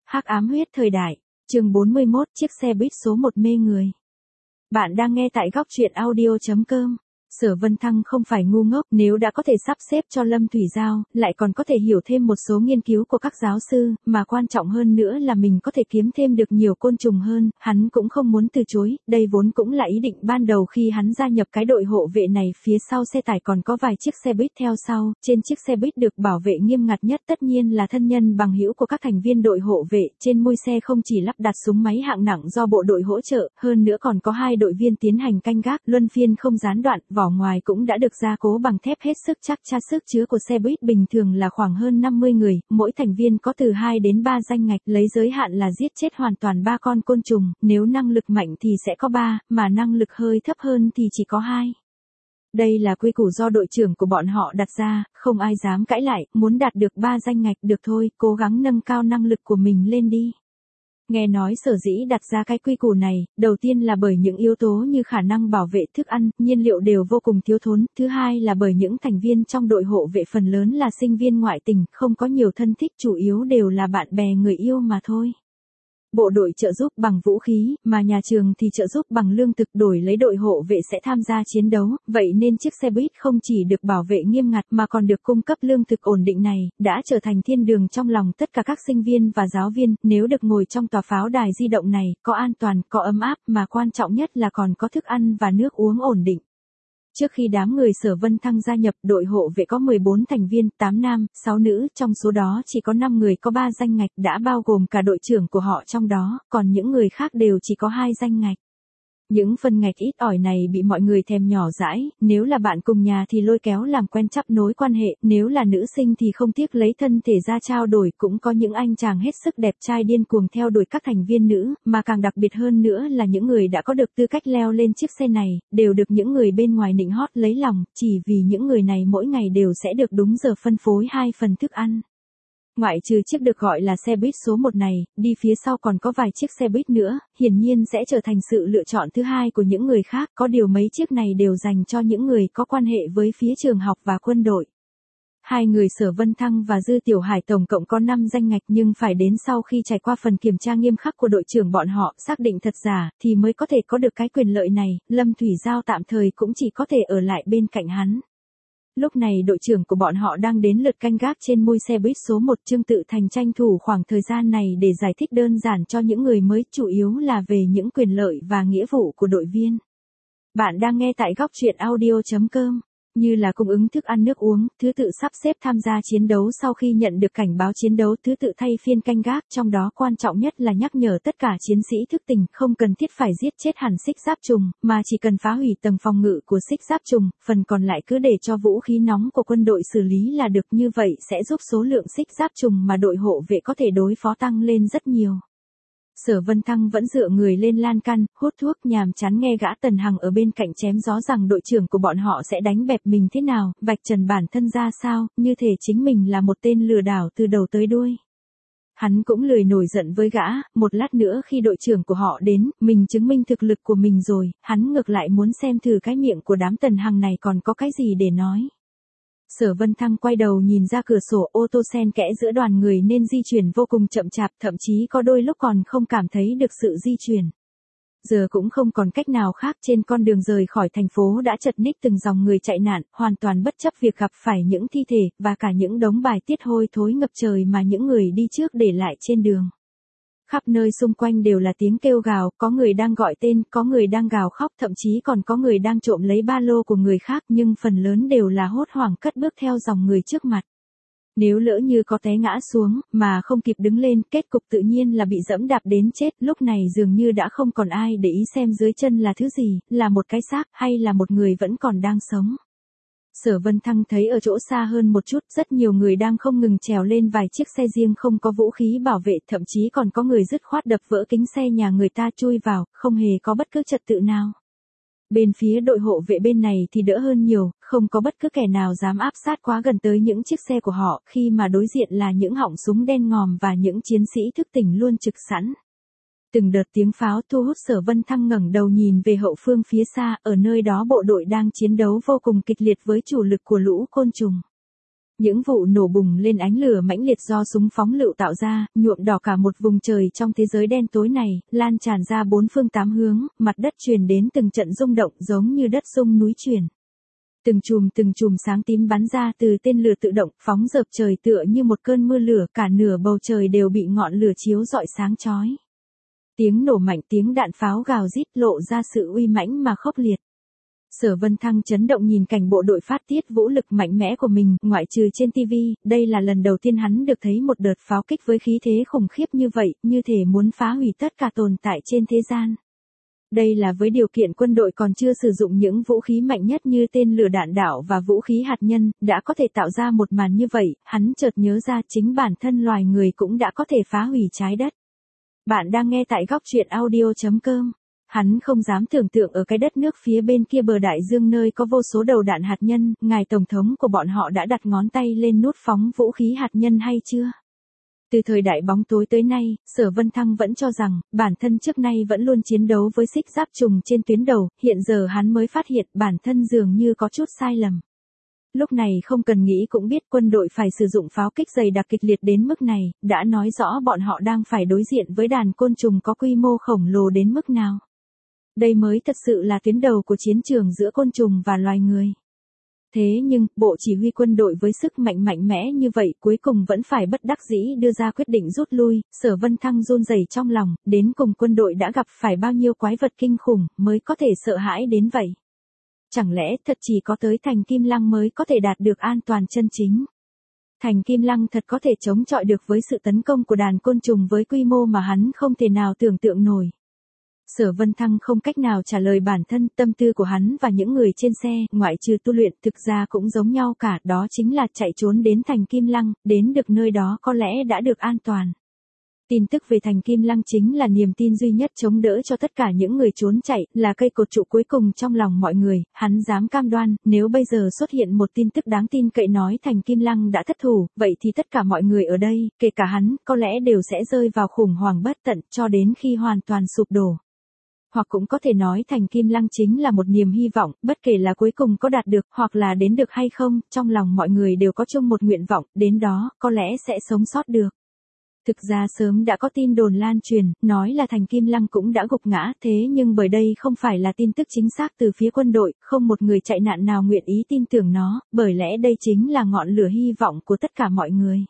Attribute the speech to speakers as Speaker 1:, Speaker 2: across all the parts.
Speaker 1: Hắc ám huyết thời đại, chương 41, chiếc xe buýt số 1 mê người. Bạn đang nghe tại góc truyện audio.com. Sở Vân Thăng không phải ngu ngốc, nếu đã có thể sắp xếp cho Lâm Thủy Giao, lại còn có thể hiểu thêm một số nghiên cứu của các giáo sư, mà quan trọng hơn nữa là mình có thể kiếm thêm được nhiều côn trùng hơn, hắn cũng không muốn từ chối, đây vốn cũng là ý định ban đầu khi hắn gia nhập cái đội hộ vệ này. Phía sau xe tải còn có vài chiếc xe buýt theo sau, trên chiếc xe buýt được bảo vệ nghiêm ngặt nhất tất nhiên là thân nhân bằng hữu của các thành viên đội hộ vệ, trên mui xe không chỉ lắp đặt súng máy hạng nặng do bộ đội hỗ trợ, hơn nữa còn có 2 đội viên tiến hành canh gác, luân phiên không gián đoạn, vỏ ngoài cũng đã được gia cố bằng thép hết sức chắc chắn. Sức chứa của xe buýt bình thường là khoảng hơn 50 người, mỗi thành viên có từ 2 đến 3 danh ngạch, lấy giới hạn là giết chết hoàn toàn 3 con côn trùng, nếu năng lực mạnh thì sẽ có 3, mà năng lực hơi thấp hơn thì chỉ có 2. Đây là quy củ do đội trưởng của bọn họ đặt ra, không ai dám cãi lại, muốn đạt được 3 danh ngạch được thôi, cố gắng nâng cao năng lực của mình lên đi. Nghe nói sở dĩ đặt ra cái quy củ này, đầu tiên là bởi những yếu tố như khả năng bảo vệ thức ăn, nhiên liệu đều vô cùng thiếu thốn, thứ hai là bởi những thành viên trong đội hộ vệ phần lớn là sinh viên ngoại tỉnh, không có nhiều thân thích, chủ yếu đều là bạn bè người yêu mà thôi. Bộ đội trợ giúp bằng vũ khí, mà nhà trường thì trợ giúp bằng lương thực, đổi lấy đội hộ vệ sẽ tham gia chiến đấu, vậy nên chiếc xe buýt không chỉ được bảo vệ nghiêm ngặt mà còn được cung cấp lương thực ổn định này, đã trở thành thiên đường trong lòng tất cả các sinh viên và giáo viên, nếu được ngồi trong tòa pháo đài di động này, có an toàn, có ấm áp, mà quan trọng nhất là còn có thức ăn và nước uống ổn định. Trước khi đám người Sở Vân Thăng gia nhập, đội hộ vệ có 14 thành viên, 8 nam, 6 nữ, trong số đó chỉ có 5 người có 3 danh ngạch, đã bao gồm cả đội trưởng của họ trong đó, còn những người khác đều chỉ có 2 danh ngạch. Những phần ngạch ít ỏi này bị mọi người thèm nhỏ dãi, nếu là bạn cùng nhà thì lôi kéo làm quen chắp nối quan hệ, nếu là nữ sinh thì không tiếc lấy thân thể ra trao đổi, cũng có những anh chàng hết sức đẹp trai điên cuồng theo đuổi các thành viên nữ, mà càng đặc biệt hơn nữa là những người đã có được tư cách leo lên chiếc xe này, đều được những người bên ngoài nịnh hót lấy lòng, chỉ vì những người này mỗi ngày đều sẽ được đúng giờ phân phối 2 phần thức ăn. Ngoại trừ chiếc được gọi là xe buýt số 1 này, đi phía sau còn có vài chiếc xe buýt nữa, hiển nhiên sẽ trở thành sự lựa chọn thứ hai của những người khác, có điều mấy chiếc này đều dành cho những người có quan hệ với phía trường học và quân đội. 2 người Sở Vân Thăng và Dư Tiểu Hải tổng cộng có 5 danh ngạch, nhưng phải đến sau khi trải qua phần kiểm tra nghiêm khắc của đội trưởng bọn họ, xác định thật giả, thì mới có thể có được cái quyền lợi này. Lâm Thủy Giao tạm thời cũng chỉ có thể ở lại bên cạnh hắn. Lúc này đội trưởng của bọn họ đang đến lượt canh gác trên mui xe buýt số 1, Trương Tự Thành tranh thủ khoảng thời gian này để giải thích đơn giản cho những người mới, chủ yếu là về những quyền lợi và nghĩa vụ của đội viên. Bạn đang nghe tại góc truyện audio.com. Như là cung ứng thức ăn nước uống, thứ tự sắp xếp tham gia chiến đấu sau khi nhận được cảnh báo chiến đấu, thứ tự thay phiên canh gác, trong đó quan trọng nhất là nhắc nhở tất cả chiến sĩ thức tỉnh, không cần thiết phải giết chết hẳn xích giáp trùng, mà chỉ cần phá hủy tầng phòng ngự của xích giáp trùng, phần còn lại cứ để cho vũ khí nóng của quân đội xử lý là được, như vậy sẽ giúp số lượng xích giáp trùng mà đội hộ vệ có thể đối phó tăng lên rất nhiều. Sở Vân Thăng vẫn dựa người lên lan can, hút thuốc, nhàm chán nghe gã Tần Hằng ở bên cạnh chém gió rằng đội trưởng của bọn họ sẽ đánh bẹp mình thế nào, vạch trần bản thân ra sao, như thể chính mình là một tên lừa đảo từ đầu tới đuôi. Hắn cũng lười nổi giận với gã, một lát nữa khi đội trưởng của họ đến, mình chứng minh thực lực của mình rồi, hắn ngược lại muốn xem thử cái miệng của đám Tần Hằng này còn có cái gì để nói. Sở Vân Thăng quay đầu nhìn ra cửa sổ, ô tô xen kẽ giữa đoàn người nên di chuyển vô cùng chậm chạp, thậm chí có đôi lúc còn không cảm thấy được sự di chuyển. Giờ cũng không còn cách nào khác, trên con đường rời khỏi thành phố đã chật ních từng dòng người chạy nạn, hoàn toàn bất chấp việc gặp phải những thi thể, và cả những đống bài tiết hôi thối ngập trời mà những người đi trước để lại trên đường. Khắp nơi xung quanh đều là tiếng kêu gào, có người đang gọi tên, có người đang gào khóc, thậm chí còn có người đang trộm lấy ba lô của người khác, nhưng phần lớn đều là hốt hoảng cất bước theo dòng người trước mặt. Nếu lỡ như có té ngã xuống, mà không kịp đứng lên, kết cục tự nhiên là bị dẫm đạp đến chết, lúc này dường như đã không còn ai để ý xem dưới chân là thứ gì, là một cái xác, hay là một người vẫn còn đang sống. Sở Vân Thăng thấy ở chỗ xa hơn một chút, rất nhiều người đang không ngừng trèo lên vài chiếc xe riêng không có vũ khí bảo vệ, thậm chí còn có người dứt khoát đập vỡ kính xe nhà người ta chui vào, không hề có bất cứ trật tự nào. Bên phía đội hộ vệ bên này thì đỡ hơn nhiều, không có bất cứ kẻ nào dám áp sát quá gần tới những chiếc xe của họ, khi mà đối diện là những họng súng đen ngòm và những chiến sĩ thức tỉnh luôn trực sẵn. Từng đợt tiếng pháo thu hút Sở Vân Thăng ngẩng đầu nhìn về hậu phương phía xa, ở nơi đó bộ đội đang chiến đấu vô cùng kịch liệt với chủ lực của lũ côn trùng. Những vụ nổ bùng lên ánh lửa mãnh liệt do súng phóng lựu tạo ra, nhuộm đỏ cả một vùng trời trong thế giới đen tối này, lan tràn ra bốn phương tám hướng, mặt đất truyền đến từng trận rung động giống như đất rung núi chuyển. Từng chùm sáng tím bắn ra từ tên lửa tự động, phóng dợp trời tựa như một cơn mưa lửa, cả nửa bầu trời đều bị ngọn lửa chiếu rọi sáng chói. Tiếng nổ mạnh, tiếng đạn pháo gào rít lộ ra sự uy mãnh mà khốc liệt. Sở Vân Thăng chấn động nhìn cảnh bộ đội phát tiết vũ lực mạnh mẽ của mình, ngoại trừ trên TV, đây là lần đầu tiên hắn được thấy một đợt pháo kích với khí thế khủng khiếp như vậy, như thể muốn phá hủy tất cả tồn tại trên thế gian. Đây là với điều kiện quân đội còn chưa sử dụng những vũ khí mạnh nhất như tên lửa đạn đạo và vũ khí hạt nhân, đã có thể tạo ra một màn như vậy, hắn chợt nhớ ra chính bản thân loài người cũng đã có thể phá hủy trái đất. Bạn đang nghe tại góc truyện audio.com. Hắn không dám tưởng tượng ở cái đất nước phía bên kia bờ đại dương nơi có vô số đầu đạn hạt nhân, ngài tổng thống của bọn họ đã đặt ngón tay lên nút phóng vũ khí hạt nhân hay chưa? Từ thời đại bóng tối tới nay, Sở Vân Thăng vẫn cho rằng, bản thân trước nay vẫn luôn chiến đấu với xích giáp trùng trên tuyến đầu, hiện giờ hắn mới phát hiện bản thân dường như có chút sai lầm. Lúc này không cần nghĩ cũng biết quân đội phải sử dụng pháo kích dày đặc kịch liệt đến mức này, đã nói rõ bọn họ đang phải đối diện với đàn côn trùng có quy mô khổng lồ đến mức nào. Đây mới thật sự là tuyến đầu của chiến trường giữa côn trùng và loài người. Thế nhưng, bộ chỉ huy quân đội với sức mạnh mạnh mẽ như vậy cuối cùng vẫn phải bất đắc dĩ đưa ra quyết định rút lui, Sở Vân Thăng run rẩy trong lòng, đến cùng quân đội đã gặp phải bao nhiêu quái vật kinh khủng mới có thể sợ hãi đến vậy. Chẳng lẽ thật chỉ có tới thành Kim Lăng mới có thể đạt được an toàn chân chính? Thành Kim Lăng thật có thể chống chọi được với sự tấn công của đàn côn trùng với quy mô mà hắn không thể nào tưởng tượng nổi. Sở Vân Thăng không cách nào trả lời bản thân, tâm tư của hắn và những người trên xe, ngoại trừ tu luyện, thực ra cũng giống nhau cả, đó chính là chạy trốn đến thành Kim Lăng, đến được nơi đó có lẽ đã được an toàn. Tin tức về thành Kim Lăng chính là niềm tin duy nhất chống đỡ cho tất cả những người trốn chạy, là cây cột trụ cuối cùng trong lòng mọi người, hắn dám cam đoan, nếu bây giờ xuất hiện một tin tức đáng tin cậy nói thành Kim Lăng đã thất thủ, vậy thì tất cả mọi người ở đây, kể cả hắn, có lẽ đều sẽ rơi vào khủng hoảng bất tận, cho đến khi hoàn toàn sụp đổ. Hoặc cũng có thể nói thành Kim Lăng chính là một niềm hy vọng, bất kể là cuối cùng có đạt được, hoặc là đến được hay không, trong lòng mọi người đều có chung một nguyện vọng, đến đó, có lẽ sẽ sống sót được. Thực ra sớm đã có tin đồn lan truyền, nói là thành Kim Lăng cũng đã gục ngã, thế nhưng bởi đây không phải là tin tức chính xác từ phía quân đội, không một người chạy nạn nào nguyện ý tin tưởng nó, bởi lẽ đây chính là ngọn lửa hy vọng của tất cả mọi người.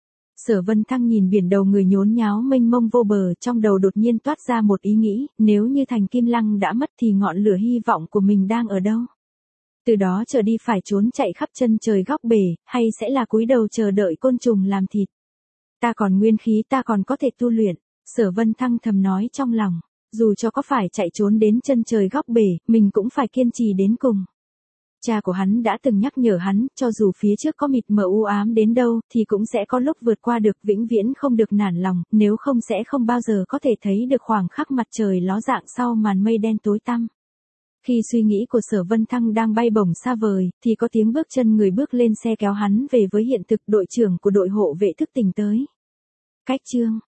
Speaker 1: Sở Vân Thăng nhìn biển đầu người nhốn nháo mênh mông vô bờ, trong đầu đột nhiên toát ra một ý nghĩ, nếu như thành Kim Lăng đã mất thì ngọn lửa hy vọng của mình đang ở đâu? Từ đó trở đi phải trốn chạy khắp chân trời góc bể, hay sẽ là cúi đầu chờ đợi côn trùng làm thịt? Ta còn nguyên khí, ta còn có thể tu luyện, Sở Vân Thăng thầm nói trong lòng, dù cho có phải chạy trốn đến chân trời góc bể, mình cũng phải kiên trì đến cùng. Cha của hắn đã từng nhắc nhở hắn, cho dù phía trước có mịt mờ u ám đến đâu, thì cũng sẽ có lúc vượt qua được, vĩnh viễn không được nản lòng, nếu không sẽ không bao giờ có thể thấy được khoảng khắc mặt trời ló dạng sau màn mây đen tối tăm. Khi suy nghĩ của Sở Vân Thăng đang bay bổng xa vời, thì có tiếng bước chân người bước lên xe kéo hắn về với hiện thực, đội trưởng của đội hộ vệ thức tỉnh tới. Cách chương